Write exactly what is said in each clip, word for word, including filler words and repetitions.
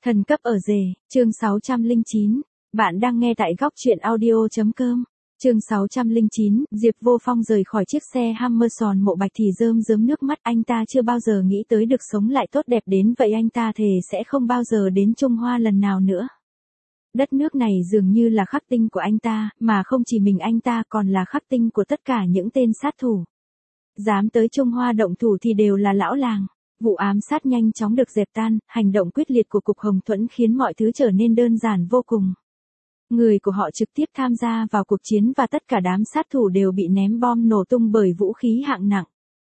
Thần cấp ở rể, chương sáu trăm lẻ chín. Bạn đang nghe tại góc truyện audio.com. Chương sáu trăm lẻ chín, Diệp Vô Phong rời khỏi chiếc xe Hammerson Mộ Bạch thì rơm rớm nước mắt, anh ta chưa bao giờ nghĩ tới được sống lại tốt đẹp đến vậy, anh ta thề sẽ không bao giờ đến Trung Hoa lần nào nữa. Đất nước này dường như là khắc tinh của anh ta, mà không chỉ mình anh ta còn là khắc tinh của tất cả những tên sát thủ. Dám tới Trung Hoa động thủ thì đều là lão làng. Vụ ám sát nhanh chóng được dẹp tan, hành động quyết liệt của Cục Hồng Thuẫn khiến mọi thứ trở nên đơn giản vô cùng. Người của họ trực tiếp tham gia vào cuộc chiến và tất cả đám sát thủ đều bị ném bom nổ tung bởi vũ khí hạng nặng.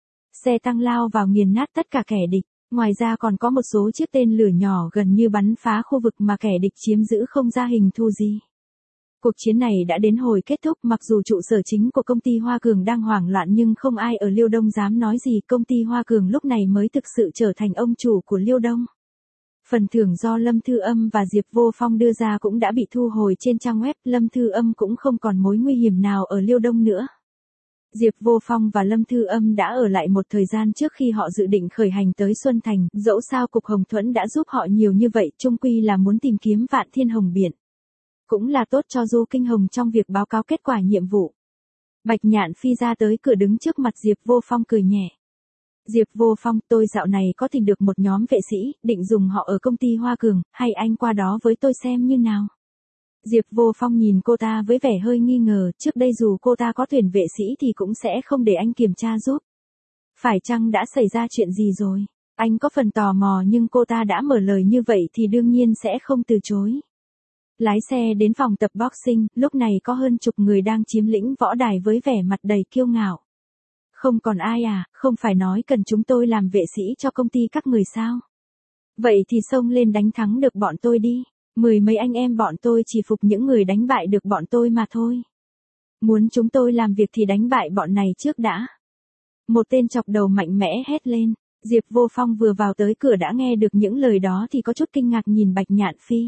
Xe tăng lao vào nghiền nát tất cả kẻ địch, ngoài ra còn có một số chiếc tên lửa nhỏ gần như bắn phá khu vực mà kẻ địch chiếm giữ không ra hình thù gì. Cuộc chiến này đã đến hồi kết thúc, mặc dù trụ sở chính của công ty Hoa Cường đang hoảng loạn nhưng không ai ở Liêu Đông dám nói gì, công ty Hoa Cường lúc này mới thực sự trở thành ông chủ của Liêu Đông. Phần thưởng do Lâm Thư Âm và Diệp Vô Phong đưa ra cũng đã bị thu hồi trên trang web, Lâm Thư Âm cũng không còn mối nguy hiểm nào ở Liêu Đông nữa. Diệp Vô Phong và Lâm Thư Âm đã ở lại một thời gian trước khi họ dự định khởi hành tới Xuân Thành, dẫu sao Cục Hồng Thuẫn đã giúp họ nhiều như vậy, chung quy là muốn tìm kiếm Vạn Thiên Hồng Biển. Cũng là tốt cho Du Kinh Hồng trong việc báo cáo kết quả nhiệm vụ. Bạch Nhạn Phi ra tới cửa đứng trước mặt Diệp Vô Phong cười nhẹ. Diệp Vô Phong, tôi dạo này có tìm được một nhóm vệ sĩ, định dùng họ ở công ty Hoa Cường, hay anh qua đó với tôi xem như nào? Diệp Vô Phong nhìn cô ta với vẻ hơi nghi ngờ, trước đây dù cô ta có tuyển vệ sĩ thì cũng sẽ không để anh kiểm tra giúp. Phải chăng đã xảy ra chuyện gì rồi? Anh có phần tò mò nhưng cô ta đã mở lời như vậy thì đương nhiên sẽ không từ chối. Lái xe đến phòng tập boxing, lúc này có hơn chục người đang chiếm lĩnh võ đài với vẻ mặt đầy kiêu ngạo. Không còn ai à, không phải nói cần chúng tôi làm vệ sĩ cho công ty các người sao? Vậy thì xông lên đánh thắng được bọn tôi đi, mười mấy anh em bọn tôi chỉ phục những người đánh bại được bọn tôi mà thôi. Muốn chúng tôi làm việc thì đánh bại bọn này trước đã. Một tên chọc đầu mạnh mẽ hét lên, Diệp Vô Phong vừa vào tới cửa đã nghe được những lời đó thì có chút kinh ngạc nhìn Bạch Nhạn Phi.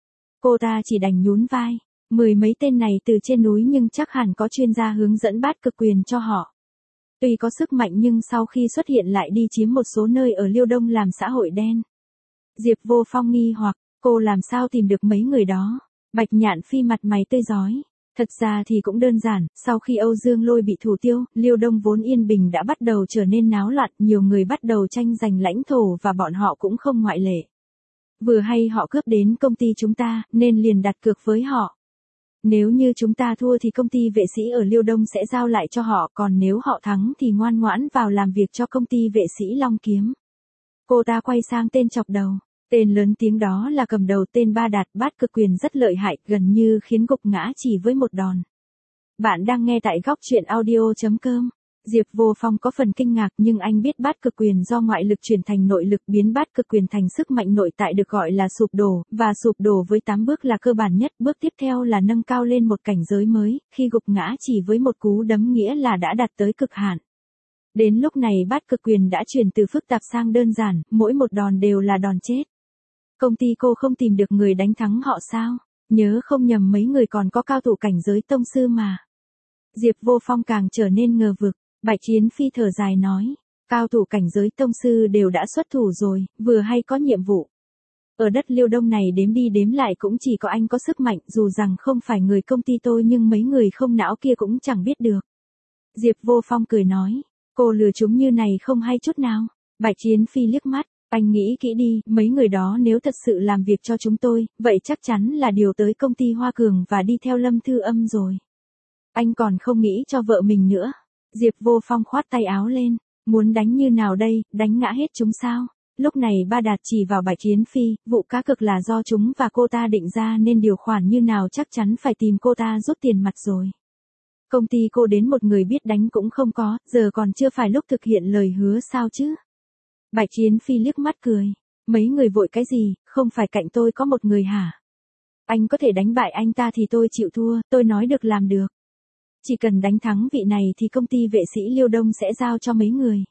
Cô ta chỉ đành nhún vai, mười mấy tên này từ trên núi nhưng chắc hẳn có chuyên gia hướng dẫn bát cực quyền cho họ. Tuy có sức mạnh nhưng sau khi xuất hiện lại đi chiếm một số nơi ở Liêu Đông làm xã hội đen. Diệp Vô Phong nghi hoặc, cô làm sao tìm được mấy người đó? Bạch Nhạn Phi mặt mày tươi rói. Thật ra thì cũng đơn giản, sau khi Âu Dương Lôi bị thủ tiêu, Liêu Đông vốn yên bình đã bắt đầu trở nên náo loạn, nhiều người bắt đầu tranh giành lãnh thổ và bọn họ cũng không ngoại lệ. Vừa hay họ cướp đến công ty chúng ta, nên liền đặt cược với họ. Nếu như chúng ta thua thì công ty vệ sĩ ở Liêu Đông sẽ giao lại cho họ, còn nếu họ thắng thì ngoan ngoãn vào làm việc cho công ty vệ sĩ Long Kiếm. Cô ta quay sang tên chọc đầu, tên lớn tiếng đó là cầm đầu tên Ba Đạt, bát cực quyền rất lợi hại, gần như khiến gục ngã chỉ với một đòn. Bạn đang nghe tại góc truyện audio.com. Diệp Vô Phong có phần kinh ngạc nhưng anh biết bát cực quyền do ngoại lực chuyển thành nội lực biến bát cực quyền thành sức mạnh nội tại được gọi là sụp đổ, và sụp đổ với tám bước là cơ bản nhất, bước tiếp theo là nâng cao lên một cảnh giới mới, khi gục ngã chỉ với một cú đấm nghĩa là đã đạt tới cực hạn. Đến lúc này bát cực quyền đã chuyển từ phức tạp sang đơn giản, mỗi một đòn đều là đòn chết. Công ty cô không tìm được người đánh thắng họ sao? Nhớ không nhầm mấy người còn có cao thủ cảnh giới tông sư mà. Diệp Vô Phong càng trở nên ngờ vực. Bạch Chiến Phi thở dài nói, cao thủ cảnh giới tông sư đều đã xuất thủ rồi, vừa hay có nhiệm vụ. Ở đất Liêu Đông này đếm đi đếm lại cũng chỉ có anh có sức mạnh, dù rằng không phải người công ty tôi nhưng mấy người không não kia cũng chẳng biết được. Diệp Vô Phong cười nói, cô lừa chúng như này không hay chút nào. Bạch Chiến Phi liếc mắt, anh nghĩ kỹ đi, mấy người đó nếu thật sự làm việc cho chúng tôi, vậy chắc chắn là điều tới công ty Hoa Cường và đi theo Lâm Thư Âm rồi. Anh còn không nghĩ cho vợ mình nữa. Diệp Vô Phong khoát tay áo lên, muốn đánh như nào đây, đánh ngã hết chúng sao? Lúc này Ba Đạt chỉ vào Bạch Chiến Phi, vụ cá cược là do chúng và cô ta định ra nên điều khoản như nào chắc chắn phải tìm cô ta rút tiền mặt rồi. Công ty cô đến một người biết đánh cũng không có, giờ còn chưa phải lúc thực hiện lời hứa sao chứ? Bạch Chiến Phi liếc mắt cười, mấy người vội cái gì, không phải cạnh tôi có một người hả? Anh có thể đánh bại anh ta thì tôi chịu thua, tôi nói được làm được. Chỉ cần đánh thắng vị này thì công ty vệ sĩ Liêu Đông sẽ giao cho mấy người.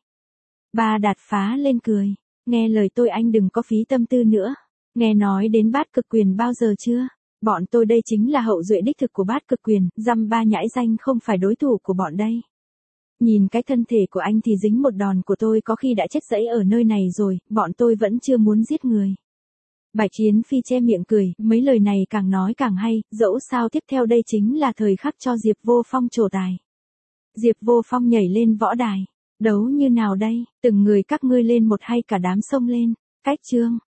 Ba Đạt phá lên cười, nghe lời tôi anh đừng có phí tâm tư nữa. Nghe nói đến bát cực quyền bao giờ chưa? Bọn tôi đây chính là hậu duệ đích thực của bát cực quyền, dăm ba nhãi danh không phải đối thủ của bọn đây. Nhìn cái thân thể của anh thì dính một đòn của tôi có khi đã chết dẫy ở nơi này rồi, bọn tôi vẫn chưa muốn giết người. Bạch Yến Phi che miệng cười, mấy lời này càng nói càng hay, dẫu sao tiếp theo đây chính là thời khắc cho Diệp Vô Phong trổ tài. Diệp Vô Phong nhảy lên võ đài. Đấu như nào đây, từng người các ngươi lên một hay cả đám xông lên. Cách chương.